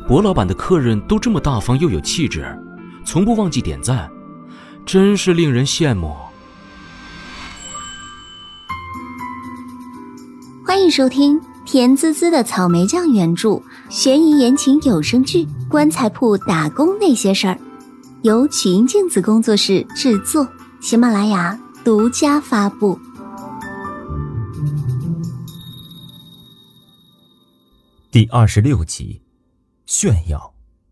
薄老板的客人都这么大方又有气质，从不忘记点赞，真是令人羡慕。 欢迎收听甜滋滋的草莓酱原著悬疑言情有声剧《棺材铺打工那些事儿》，由曲音镜子工作室制作，喜马拉雅独家发布。 第26集，炫耀。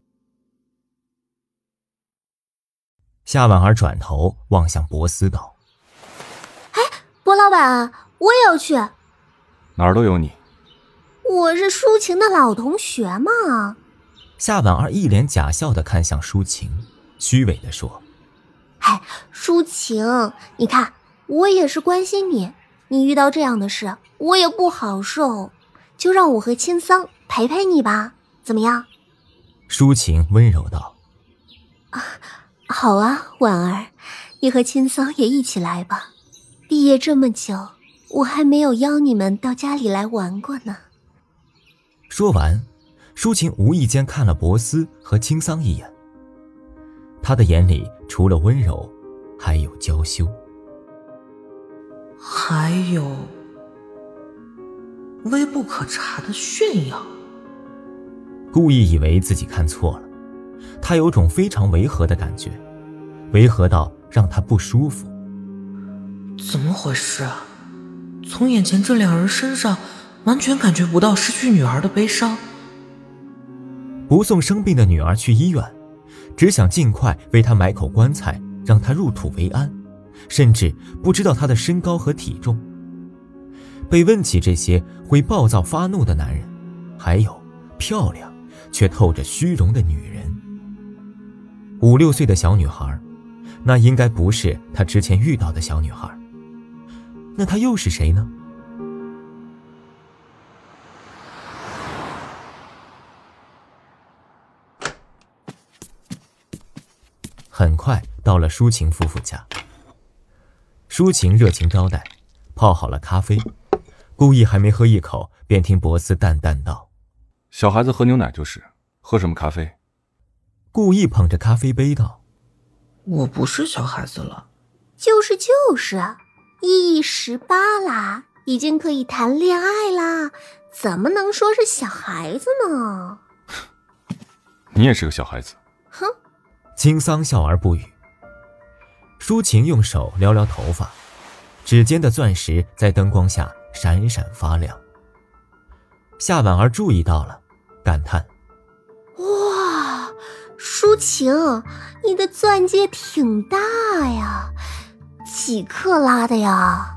夏婉儿转头望向博斯道： 博老板，我也要去。 哪儿都有你。 我是抒情的老同学嘛。 夏婉儿一脸假笑地看向抒情，虚伪地说： 抒情，你看我也是关心你，你遇到这样的事我也不好受，就让我和青桑陪陪你吧，怎么样？ 抒情温柔道： 好啊，婉儿，你和青桑也一起来吧，毕业这么久，我还没有邀你们到家里来玩过呢。 说完，抒情无意间看了博斯和青桑一眼，他的眼里除了温柔还有娇羞， 还有微不可察的炫耀。 故意以为自己看错了，他有种非常违和的感觉，违和到让他不舒服。 怎么回事啊？从眼前这两人身上完全感觉不到失去女儿的悲伤。 不送生病的女儿去医院，只想尽快为她买口棺材，让她入土为安，甚至不知道她的身高和体重。被问起这些会暴躁发怒的男人，还有漂亮却透着虚荣的女人。5、6岁的小女孩，那应该不是她之前遇到的小女孩，那她又是谁呢？很快到了抒情夫妇家，抒情热情招待，泡好了咖啡，故意还没喝一口，便听博斯淡淡道： 小孩子喝牛奶就是，喝什么咖啡？ 故意捧着咖啡杯道： 我不是小孩子了。 就是，E 18啦，已经可以谈恋爱啦，怎么能说是小孩子呢？ 你也是个小孩子。 哼！ 青桑笑而不语。抒情用手撩撩头发，指尖的钻石在灯光下闪闪发亮。夏婉儿注意到了，感叹： 哇，抒情，你的钻戒挺大呀，几克拉的呀？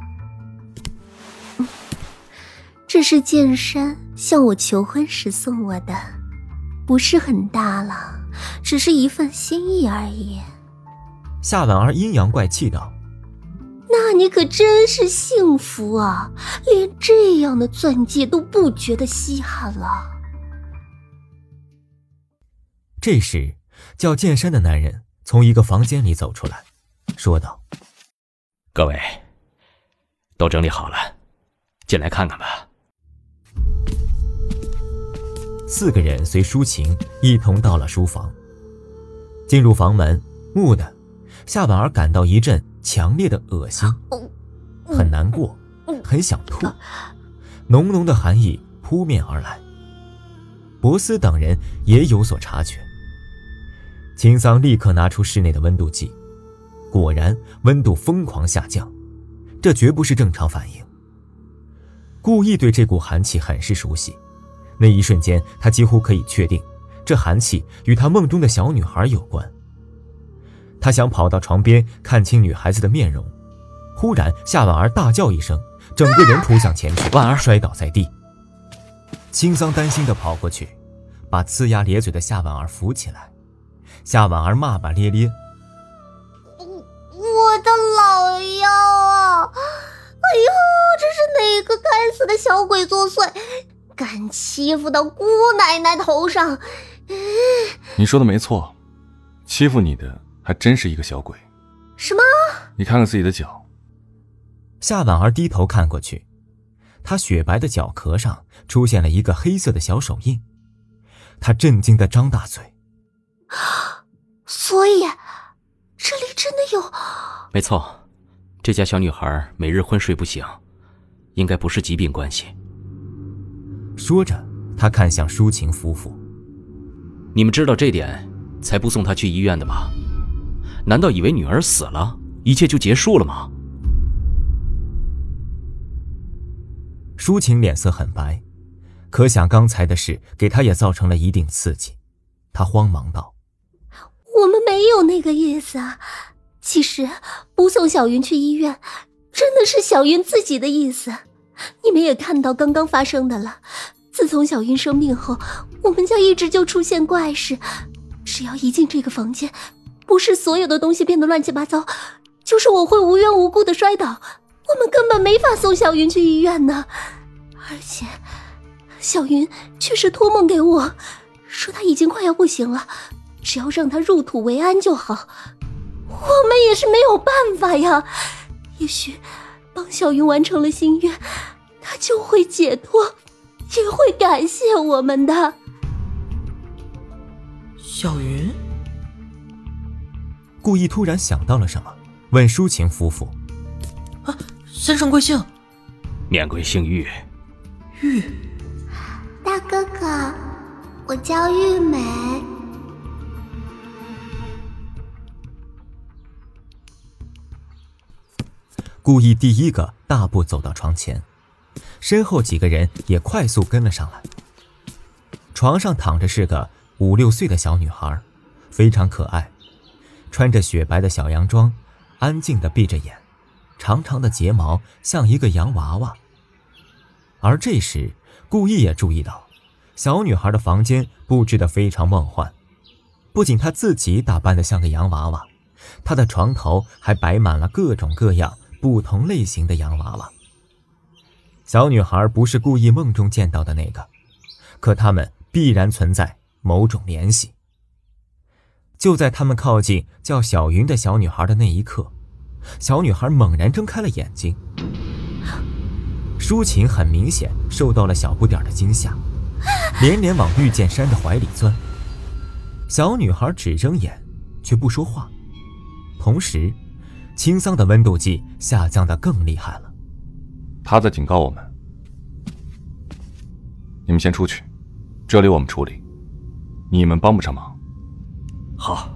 这是剑山向我求婚时送我的，不是很大了，只是一份心意而已。 夏婉儿阴阳怪气道： 那你可真是幸福啊，连这样的钻戒都不觉得稀罕了。 这时叫剑山的男人从一个房间里走出来，说道： 各位都整理好了，进来看看吧。 4个人随抒情一同到了书房。进入房门，蓦地，夏婉儿感到一阵强烈的恶心，很难过，很想吐，浓浓的寒意扑面而来。博斯等人也有所察觉，青桑立刻拿出室内的温度计，果然温度疯狂下降，这绝不是正常反应。故意对这股寒气很是熟悉，那一瞬间他几乎可以确定，这寒气与他梦中的小女孩有关。他想跑到床边看清女孩子的面容，忽然夏婉儿大叫一声，整个人扑向前去，婉儿摔倒在地。青桑担心地跑过去，把呲牙咧嘴的夏婉儿扶起来。夏婉儿骂骂咧咧： 我的老腰啊！哎呦，这是哪个该死的小鬼作祟，敢欺负到姑奶奶头上。 你说的没错，欺负你的还真是一个小鬼。 什么？ 你看看自己的脚。 夏婉儿低头看过去，她雪白的脚壳上出现了一个黑色的小手印， 他震惊地张大嘴。 所以，这里真的有…… 没错，这家小女孩每日昏睡不醒，应该不是疾病关系。 说着，他看向舒晴夫妇。 你们知道这点，才不送她去医院的吧？难道以为女儿死了，一切就结束了吗？ 舒晴脸色很白，可想刚才的事给她也造成了一定刺激。她慌忙道： 我们没有那个意思啊，其实不送小云去医院，真的是小云自己的意思。你们也看到刚刚发生的了，自从小云生病后，我们家一直就出现怪事，只要一进这个房间，不是所有的东西变得乱七八糟，就是我会无缘无故的摔倒，我们根本没法送小云去医院呢。而且小云确实托梦给我，说她已经快要不行了，只要让她入土为安就好。我们也是没有办法呀，也许帮小云完成了心愿，她就会解脱，也会感谢我们的。 小云顾意突然想到了什么，问舒晴夫妇： 先生贵姓？ 免贵姓玉。 玉大哥哥，我叫玉美。 顾意第一个大步走到床前，身后几个人也快速跟了上来。床上躺着是个5、6岁的小女孩，非常可爱，穿着雪白的小洋装，安静地闭着眼，长长的睫毛像一个洋娃娃。而这时顾意也注意到，小女孩的房间布置得非常梦幻，不仅她自己打扮得像个洋娃娃，她的床头还摆满了各种各样不同类型的洋娃娃。小女孩不是故意梦中见到的那个，可他们必然存在某种联系。就在他们靠近叫小云的小女孩的那一刻，小女孩猛然睁开了眼睛。舒晴很明显受到了小不点的惊吓，连连往玉剑山的怀里钻。小女孩只睁眼却不说话，同时青桑的温度计下降得更厉害了。 他在警告我们，你们先出去，这里我们处理，你们帮不上忙。 好，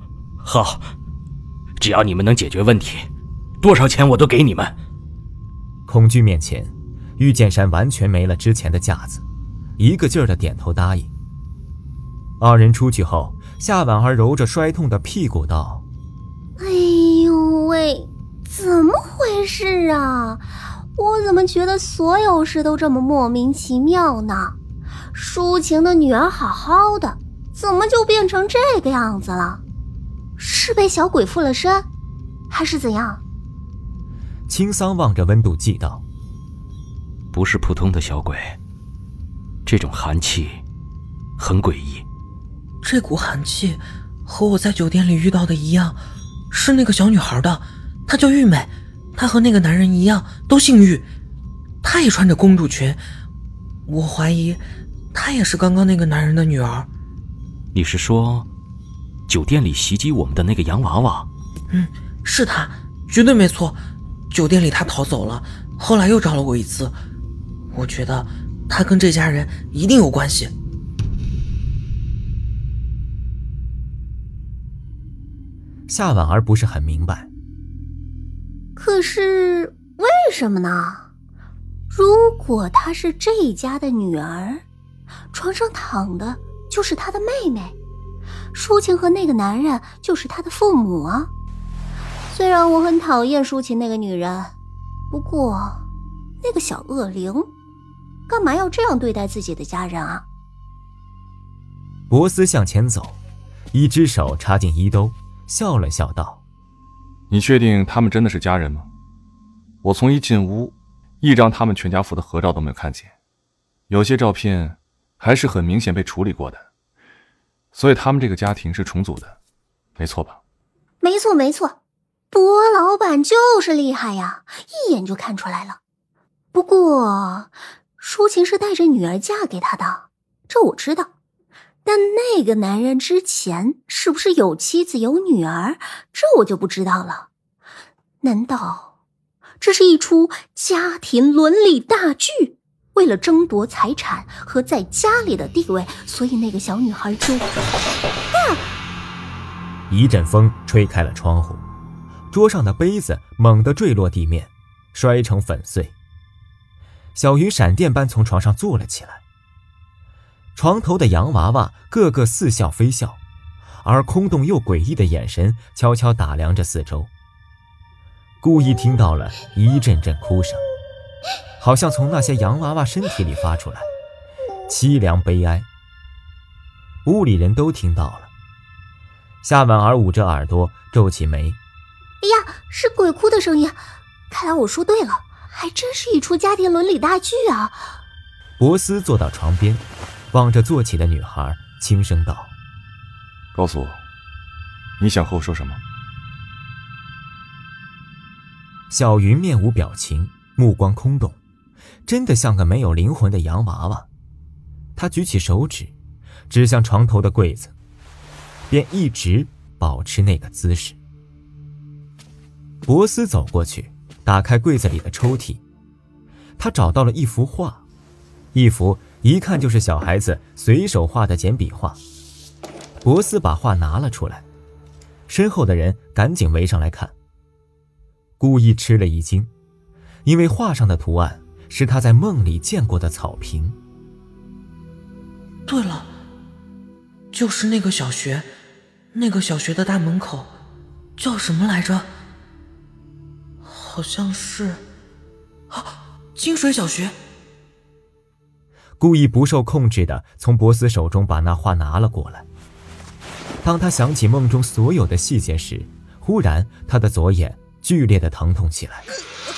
只要你们能解决问题，多少钱我都给你们。 恐惧面前，玉剑山完全没了之前的架子，一个劲儿地点头答应。二人出去后，夏婉儿揉着摔痛的屁股道： 哎呦喂，怎么回事啊？我怎么觉得所有事都这么莫名其妙呢？舒晴的女儿好好的，怎么就变成这个样子了？是被小鬼附了身，还是怎样？ 青桑望着温度计道： 不是普通的小鬼，这种寒气很诡异。 这股寒气和我在酒店里遇到的一样，是那个小女孩的，她叫玉美，她和那个男人一样都姓玉，她也穿着公主裙，我怀疑她也是刚刚那个男人的女儿。 你是说酒店里袭击我们的那个洋娃娃？ 是她，绝对没错。酒店里她逃走了，后来又找了我一次，我觉得她跟这家人一定有关系。 夏婉儿不是很明白， 可是为什么呢？如果她是这家的女儿，床上躺的就是她的妹妹，舒晴和那个男人就是她的父母啊。虽然我很讨厌舒晴那个女人，不过那个小恶灵干嘛要这样对待自己的家人啊？ 博斯向前走，一只手插进衣兜，笑了笑道： 你确定他们真的是家人吗？我从一进屋，一张他们全家福的合照都没有看见，有些照片还是很明显被处理过的，所以他们这个家庭是重组的，没错吧？ 没错没错，博老板就是厉害呀，一眼就看出来了。不过舒晴是带着女儿嫁给他的，这我知道。 但那个男人之前是不是有妻子有女儿，这我就不知道了。难道这是一出家庭伦理大剧？为了争夺财产和在家里的地位，所以那个小女孩就…… 一阵风吹开了窗户，桌上的杯子猛地坠落地面，摔成粉碎。小云闪电般从床上坐了起来，床头的洋娃娃个个似笑非笑，而空洞又诡异的眼神悄悄打量着四周。故意听到了一阵阵哭声，好像从那些洋娃娃身体里发出来，凄凉悲哀。屋里人都听到了。夏婉儿捂着耳朵皱起眉， 哎呀，是鬼哭的声音，看来我说对了，还真是一出家庭伦理大剧啊。 博斯坐到床边，望着坐起的女孩轻声道： 告诉我，你想和我说什么？ 小云面无表情，目光空洞，真的像个没有灵魂的洋娃娃。她举起手指指向床头的柜子，便一直保持那个姿势。博斯走过去，打开柜子里的抽屉，他找到了一幅画，一幅一看就是小孩子随手画的简笔画。博斯把画拿了出来，身后的人赶紧围上来看。故意吃了一惊，因为画上的图案是他在梦里见过的草坪。 对了，就是那个小学，那个小学的大门口叫什么来着？好像是金水小学。 故意不受控制地从博斯手中把那画拿了过来。当他想起梦中所有的细节时，忽然他的左眼剧烈地疼痛起来。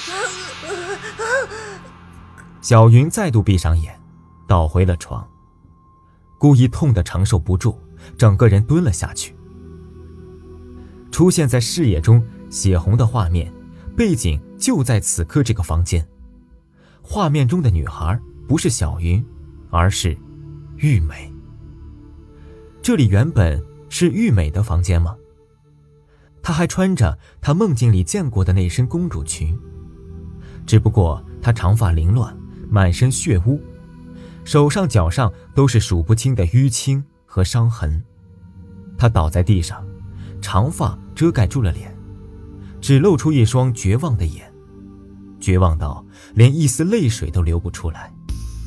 小云再度闭上眼，倒回了床。故意痛得承受不住，整个人蹲了下去。出现在视野中血红的画面，背景就在此刻这个房间。画面中的女孩不是小云，而是玉美。这里原本是玉美的房间吗？她还穿着她梦境里见过的那身公主裙，只不过她长发凌乱，满身血污，手上脚上都是数不清的淤青和伤痕。她倒在地上，长发遮盖住了脸，只露出一双绝望的眼，绝望到连一丝泪水都流不出来。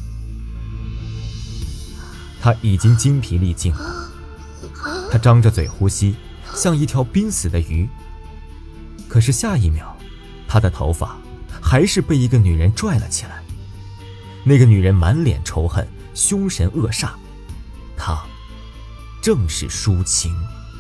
她已经精疲力尽了，她张着嘴呼吸，像一条濒死的鱼。可是下一秒，她的头发还是被一个女人拽了起来。那个女人满脸仇恨，凶神恶煞，她正是舒晴。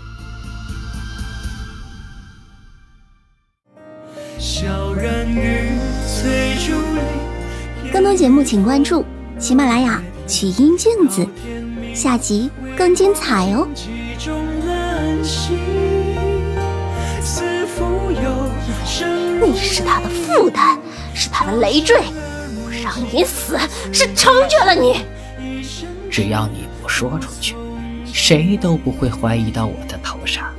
更多节目请关注喜马拉雅曲音镜子，下集更精彩哦。你是他的负担，是他的累赘，不让你死是成全了你。 只要你不说出去，谁都不会怀疑到我的头上。